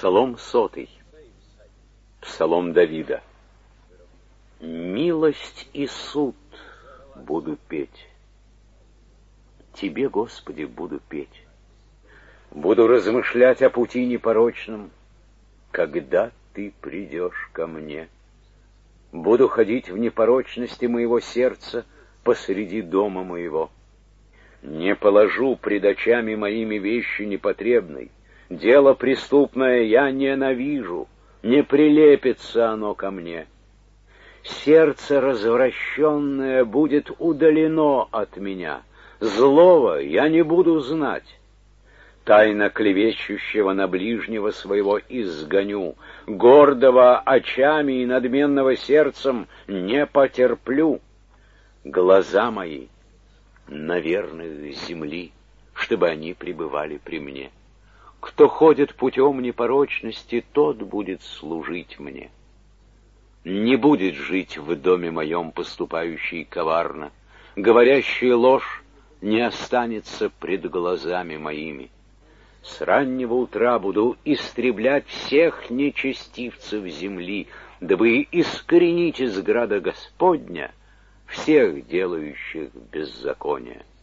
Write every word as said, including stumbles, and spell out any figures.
Псалом сотый. Псалом Давида. Милость и суд буду петь. Тебе, Господи, буду петь. Буду размышлять о пути непорочном, когда Ты придешь ко мне. Буду ходить в непорочности моего сердца посреди дома моего. Не положу пред очами моими вещи непотребной. Дело преступное я ненавижу, не прилепится оно ко мне. Сердце развращенное будет удалено от меня, злого я не буду знать. Тайно клевещущего на ближнего своего изгоню, гордого очами и надменного сердцем не потерплю. Глаза мои на верных земли, чтобы они пребывали при мне. Кто ходит путем непорочности, тот будет служить мне. Не будет жить в доме моем поступающий коварно, говорящий ложь не останется пред глазами моими. С раннего утра буду истреблять всех нечестивцев земли, дабы искоренить из града Господня всех делающих беззаконие.